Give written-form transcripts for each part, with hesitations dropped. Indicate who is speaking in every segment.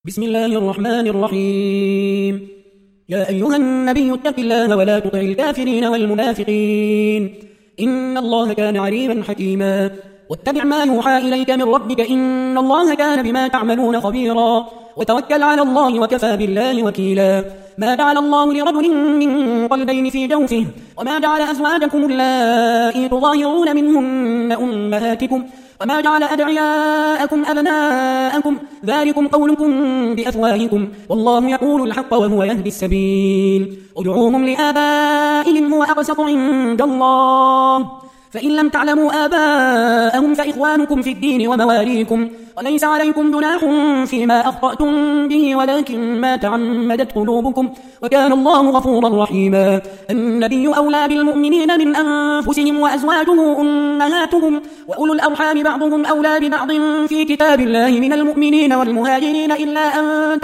Speaker 1: بسم الله الرحمن الرحيم. يا أيها النبي اتق الله ولا تطع الكافرين والمنافقين إن الله كان عليما حكيما. واتبع ما يوحى إليك من ربك إن الله كان بما تعملون خبيرا. وتوكل على الله وكفى بالله وكيلا. ما جعل الله لرجل من قلبين في جوفه وما جعل أزواجكم اللائي تظاهرون منهن أمهاتكم وما جعل أدعياءكم أبناءكم ذلكم قولكم بأفواهكم والله يقول الحق وهو يهدي السبيل. ادعوهم لآبائهم هو أقسط عند الله فإن لم تعلموا آباءهم فإخوانكم في الدين ومواليكم وليس عليكم جناح فيما أخطأتم به ولكن ما تعمدت قلوبكم وكان الله غفورا رحيما. النبي أولى بالمؤمنين من أنفسهم وأزواجه أمهاتهم وأولو الأرحام بعضهم أولى ببعض في كتاب الله من المؤمنين والمهاجرين إلا أن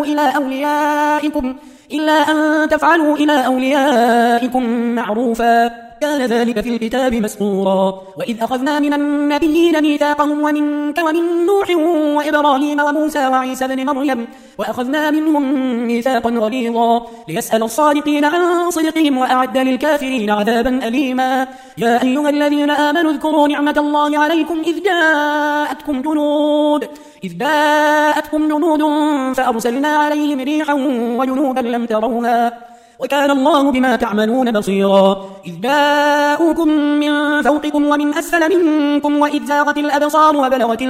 Speaker 1: تفعلوا إلى أوليائكم معروفا كان ذلك في الكتاب مسطورا. وإذ أخذنا من النبيين ميثاقهم ومنك ومن نوح وإبراهيم وموسى وعيسى بن مريم وأخذنا منهم ميثاقا غليظا ليسأل الصادقين عن صدقهم وأعد للكافرين عذابا أليما. يا أيها الذين آمنوا اذكروا نعمة الله عليكم إذ جاءتكم جنود فأرسلنا عليهم ريحا وجنودا لم تروها وكان الله بما تعملون بصيرا. إذ جاءوكم من فوقكم ومن أسفل منكم وإذ زاغت الأبصار وبلغت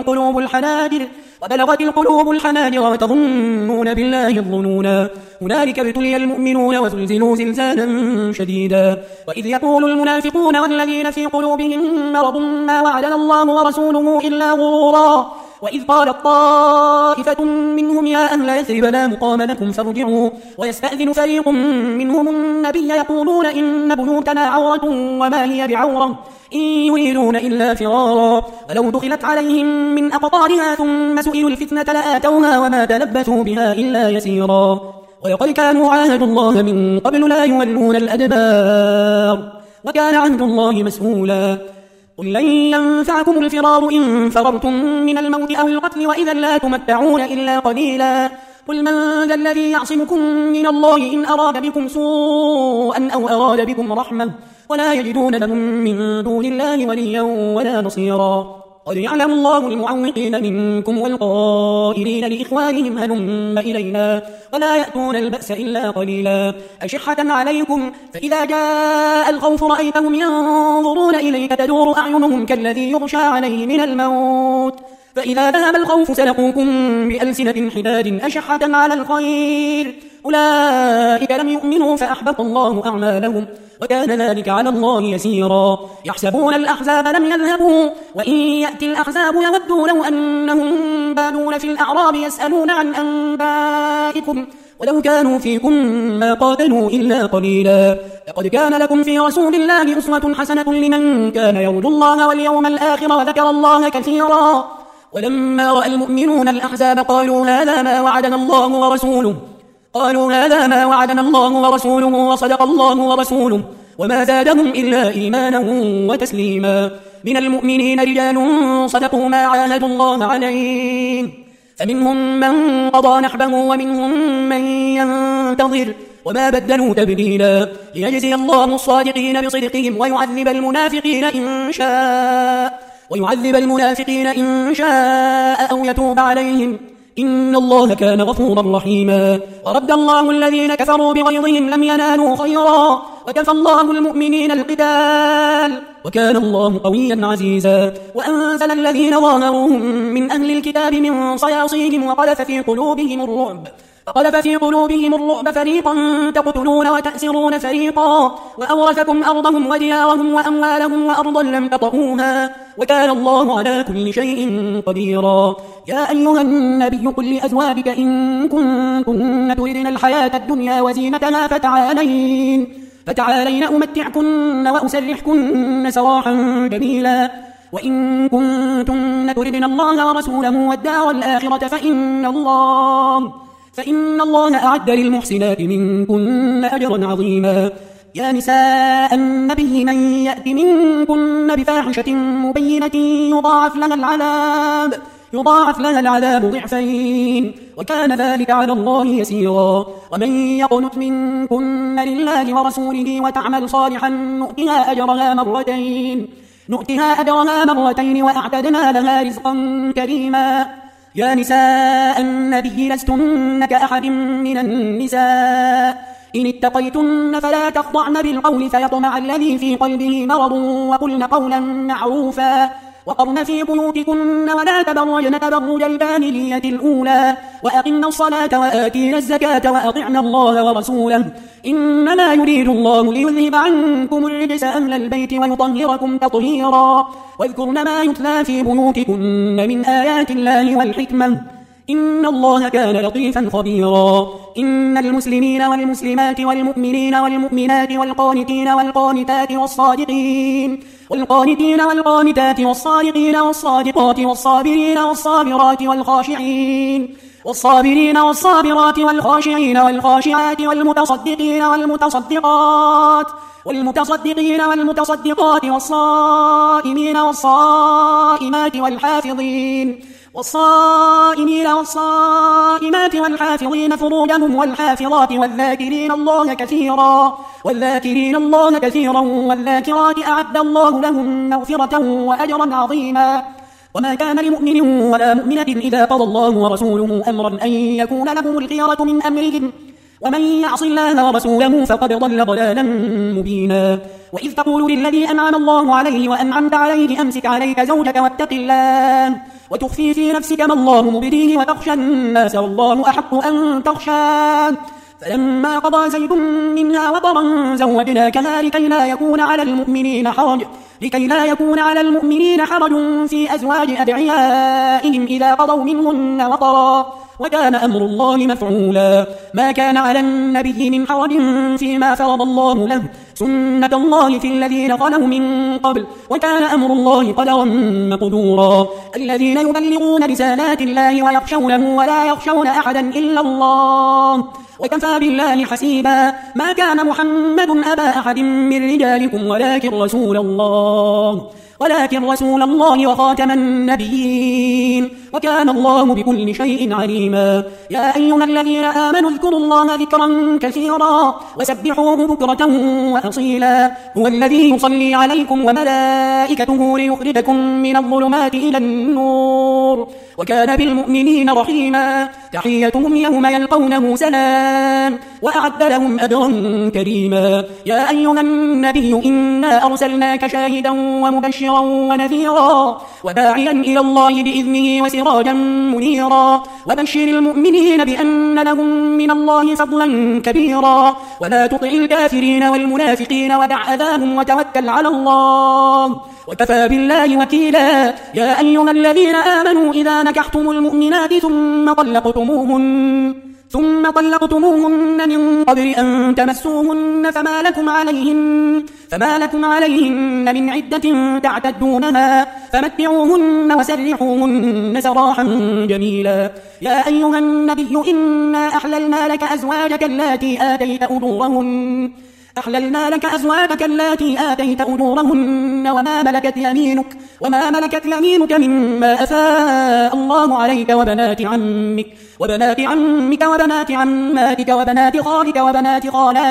Speaker 1: القلوب الحناجر وتظنون بالله الظنونا هنالك ابتلي المؤمنون وزلزلوا زلزالا شديدا. وإذ يقول المنافقون والذين في قلوبهم مرض ما وعدنا الله ورسوله إلا غرورا. وإذ قالت طائفة منهم يا أهل يثرب لا مقام لكم فارجعوا ويستأذن فريق منهم النبي يقولون إن بيوتنا عورة وما هي بعورة إن يريدون إلا فرارا ولو دخلت عليهم من أقطارها ثم سئلوا الفتنة لآتوها وما تلبثوا بها إلا يسيرا. ولقد كانوا عاهدوا الله من قبل لا يولون الأدبار وكان عهد الله مسؤولا. قل لن ينفعكم الفرار إن فررتم من الموت أو القتل وإذا لا تمتعون إلا قليلا. قل من ذا الذي يعصمكم من الله إن أراد بكم سوءا أو أراد بكم رحمة ولا يجدون لهم من دون الله وليا ولا نصيرا. قد يعلم الله المعوقين منكم والقائلين لإخوانهم هلم إلينا ولا يأتون البأس إلا قليلا. أشحة عليكم فإذا جاء الخوف رأيتهم ينظرون إليك تدور أعينهم كالذي يغشى عليه من الموت فإذا ذهب الخوف سلقوكم بألسنة حداد أشحة على الخير أولئك لم يؤمنوا فأحبط الله أعمالهم وكان ذلك على الله يسيرا. يحسبون الأحزاب لم يذهبوا وإن يأتي الأحزاب يودوا لو أنهم بادون في الأعراب يسألون عن أنبائكم ولو كانوا فيكم ما قاتلوا إلا قليلا. لقد كان لكم في رسول الله أسوة حسنة لمن كان يرجو الله واليوم الآخر وذكر الله كثيرا. ولما رأى المؤمنون الأحزاب قالوا هذا ما وعدنا الله ورسوله وصدق الله ورسوله وما زادهم إلا إيمانا وتسليما. من المؤمنين رجال صدقوا ما عاهدوا الله عليه فمنهم من قضى نحبه ومنهم من ينتظر وما بدلوا تبديلا. ليجزي الله الصادقين بصدقهم ويعذب المنافقين إن شاء أو يتوب عليهم إن الله كان غفورا رحيما. ورد الله الذين كفروا بغيظهم لم ينالوا خيرا وكفى الله المؤمنين القتال وكان الله قويا عزيزا. وأنزل الذين ظاهروهم من أهل الكتاب من صياصيهم وقذف في قلوبهم الرعب فريقا تقتلون وتأسرون فريقا وأورثكم أرضهم وديارهم وأموالهم وأرضا لم تطئوها وكان الله على كل شيء قديرا. يا أيها النبي قل لأزواجك إن كنتن تردن الحياة الدنيا وزينتها فتعالين أمتعكن وأسرحكن سراحا جميلا. وإن كنتن تردن الله ورسوله والدار الآخرة فإن الله أعد للمحسنات منكن أجرا عظيما. يا نساء النبي من يأت منكن بفاحشة مبينة يضاعف لها العذاب ضعفين وكان ذلك على الله يسيرا. ومن يقنت منكن لله ورسوله وتعمل صالحا نؤتها أجرها مرتين وأعتدنا لها رزقا كريما. يا نساء النبي لستن كأحد من النساء إن اتقيتن فلا تخضعن بالقول فيطمع الذي في قلبه مرض وقلن قولا معروفا وقرن في بيوتكن ولا تبرجن تبرج الجاهلية الأولى وأقمن الصلاة وآتينا الزكاة وأطعن الله ورسوله إنما يريد الله ليذهب عنكم الرجس أهل البيت ويطهركم تطهيرا. واذكرن ما يتلى في بيوتكن من آيات الله والحكمة إن الله كان لطيفا خبيرا. إن المسلمين والمسلمات والمؤمنين والمؤمنات والقانتين والقانتات والقانتات والصادقين والصادقات والصابرين والصابرات والصابرين والصابرات والخاشعين والخاشعات والمتصدقين والمتصدقات والصائمين والصائمات والحافظين فروجهم والحافظات والذاكرين الله كثيرا والذاكرات أعد الله لهم مغفرة وأجرا عظيما. وما كان لمؤمن ولا مؤمنة إذا قضى الله ورسوله أمرا أن يكون لهم الخيرة من أمرهم ومن يعص الله ورسوله فقد ضل ضلالا مبينا. وإذ تقول للذي أنعم الله عليه وأنعمت عليه أمسك عليك زوجك واتق الله وتخفي في نفسك ما الله مبديه وتخشى الناس والله أحق أن تخشاه فلما قضى زيد منها وطرا زوجناكها لكي لا يكون على المؤمنين حرج في أزواج أدعيائهم إذا قضوا منهن وطرا وكان أمر الله مفعولا. ما كان على النبي من حرج فيما فرض الله له سنة الله في الذين خلوا من قبل وكان أمر الله قدرا مقدورا. الذين يبلغون رسالات الله ويخشونه ولا يخشون أحدا إلا الله وكفى بالله حسيبا. ما كان محمد أبا أحد من رجالكم ولكن رسول الله وخاتم النبيين وكان الله بكل شيء عليما. يا أيها الذين آمنوا اذكروا الله ذكرا كثيرا وسبحوه بكرة وأصيلا. هو الذي يصلي عليكم وملائكته ليخرجكم من الظلمات إلى النور وكان بالمؤمنين رحيما. تحيتهم يوم يلقونه سلام وأعد لهم أجرا كريما. يا أيها النبي إنا أرسلناك شاهدا ومبشرا ونذيرا وداعيا إلى الله بإذنه وسراجا منيرا. وبشر المؤمنين بأن لهم من الله فضلا كبيرا ولا تطع الكافرين والمنافقين ودع أذاهم وتوكل على الله وكفى بالله وكيلا. يا أيها الذين آمنوا إذا نكحتم المؤمنات ثم طلقتموهن من قبل أن تمسوهن فما لكم عليهن من عدة تعتدونها فمتعوهن وسرحوهن سراحا جميلا. يا أيها النبي إنا أحللنا لك أزواجك اللاتي آتيت أجورهن وما ملكت يمينك مما أفاء الله عليك وبنات عمك وبنات عماتك وبنات خالك وبنات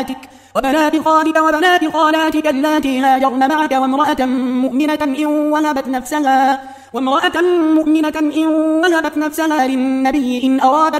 Speaker 1: خالاتك اللاتي هاجرن معك وامرأة مؤمنة إن وهبت نفسها للنبي إن أراد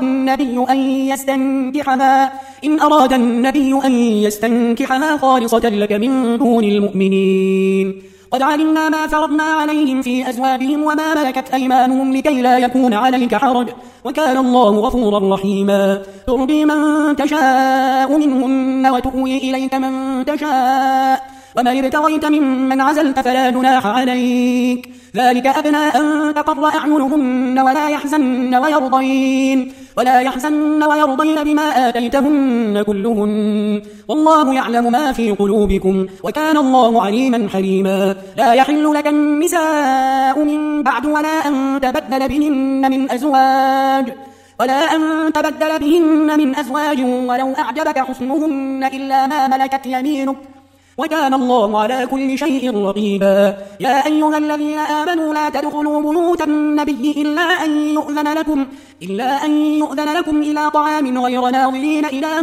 Speaker 1: النبي أن يستنكحها خالصة لك من دون المؤمنين. قد علمنا ما فرضنا عليهم في أزواجهم وما ملكت أيمانهم لكي لا يكون عليك حرج وكان الله غفورا رحيما. ترضي من تشاء منهن وتؤوي إليك من تشاء ومن ابتغيت ممن عزلت فلا جناح عليك ذلك أدنى أن تقر أعينهن ولا يحزن ويرضين بما آتيتهن كلهن والله يعلم ما في قلوبكم وكان الله عليما حليما. لا يحل لك النساء من بعد ولا أن تبدل بهن من أزواج ولو أعجبك حسنهن إلا ما ملكت يمينك وكان الله على كل شيء رقيبا. يا أيها الذين آمنوا لا تدخلوا بيوت النبي إلا أن يؤذن لكم إلى طعام غير ناظرين إناه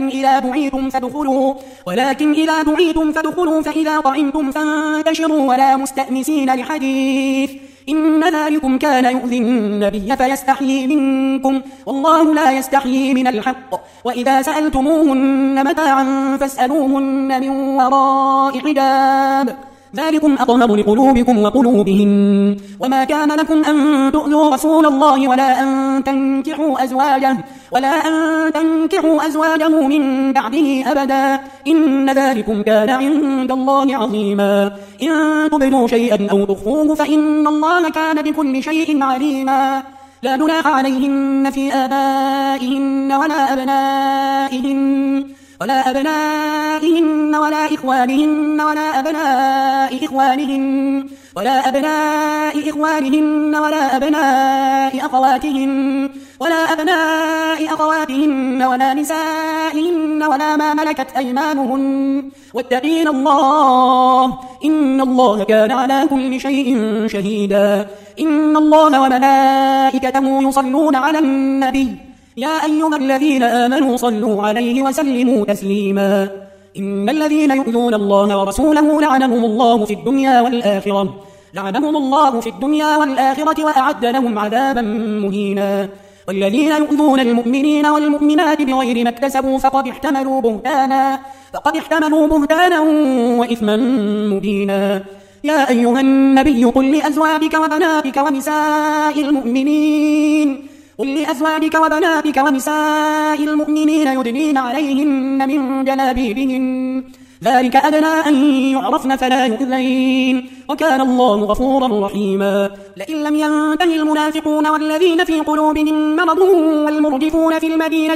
Speaker 1: ولكن إذا دعيتم فادخلوا فإذا طعمتم فانتشروا ولا مستأنسين لحديث إن ذلكم كان يؤذي النبي فيستحيي منكم والله لا يستحيي من الحق. وإذا سألتموهن متاعا فاسألوهن من وراء حجاب ذلكم أطهر لقلوبكم وقلوبهن. وما كان لكم أن تؤذوا رسول الله ولا أن تنكحوا أزواجه من بعده أبدا إن ذلكم كان عند الله عظيما. إن تبدوا شيئا أو تخفوه فإن الله كان بكل شيء عليما. لا جناح عليهن في آبائهن ولا أبنائهن ولا إخوانهن ولا أبناء إخوانهن ولا أبناء أخواتهن ولا نسائهن ولا ما ملكت أيمانهن واتقين الله إن الله كان على كل شيء شهيدا. إن الله وملائكته يصلون على النبي يا أيها الذين آمنوا صلوا عليه وسلموا تسليما. إن الذين يؤذون الله ورسوله لعنهم الله في الدنيا والآخرة وأعد لهم عذابا مهينا. والذين يؤذون المؤمنين والمؤمنات بغير ما اكتسبوا فقد احتملوا بهتانا وإثما مبينا. يا أيها النبي قل لأزواجك وبناتك ونساء المؤمنين يدنين عليهن من جلابيبهن ذلك أدنى أن يعرفن فلا يؤذين وكان الله غفورا رحيما. لئن لم ينته المنافقون والذين في قلوبهم مرض والمرجفون في المدينة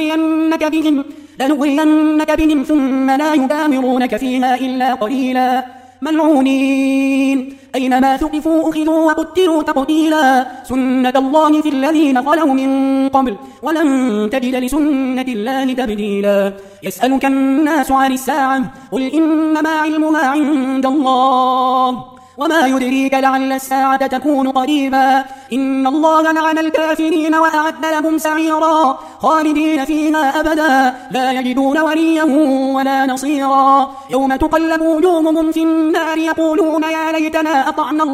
Speaker 1: لنغرينك بهم ثم لا يجاورونك فيها إلا قليلا ملعونين أينما ثقفوا أخذوا وقتلوا تقتيلا. سنة الله في الذين خلوا من قبل ولن تجد لسنة الله تبديلا. يسألك الناس عن الساعة قل إنما علمها عند الله وما يدريك لعل الساعة تكون قريبا. إن الله لعن الكافرين وأعد لهم سعيرا خالدين فيها أبدا لا يجدون وليا ولا نصيرا. يوم تقلب وجوههم في النار يقولون يا ليتنا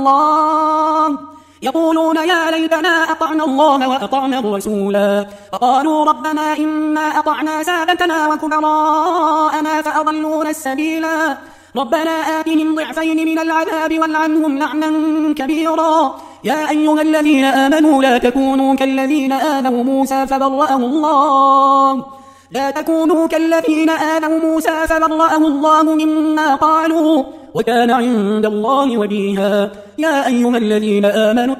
Speaker 1: أطعنا الله وأطعنا الرسولا فقالوا ربنا إنا أطعنا سادتنا وكبراءنا فأضلونا السبيلا. ربنا آتهم ضعفين من العذاب والعنهم لعنا كبيرا. يا أيها الذين آمنوا لا تكونوا كالذين آذوا موسى فبرأه الله مما قالوا وكان عند الله وجيها. يا أيها الذين آمنوا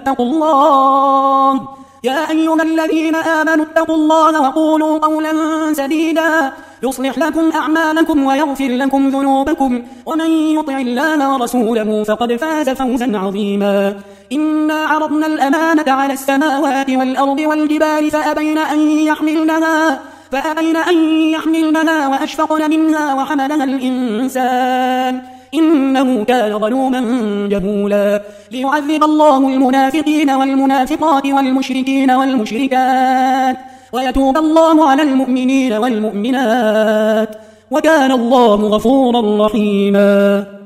Speaker 1: اتقوا الله وقولوا قولا سديدا يصلح لكم أعمالكم ويغفر لكم ذنوبكم ومن يطع الله ورسوله فقد فاز فوزا عظيما. إنا عرضنا الأمانة على السماوات والأرض والجبال فأبين أن يحملنها وأشفقن منها وحملها الإنسان إنه كان ظلوما جهولا. ليعذب الله المنافقين والمنافقات والمشركين والمشركات ويتوب الله على المؤمنين والمؤمنات وكان الله غفورا رحيما.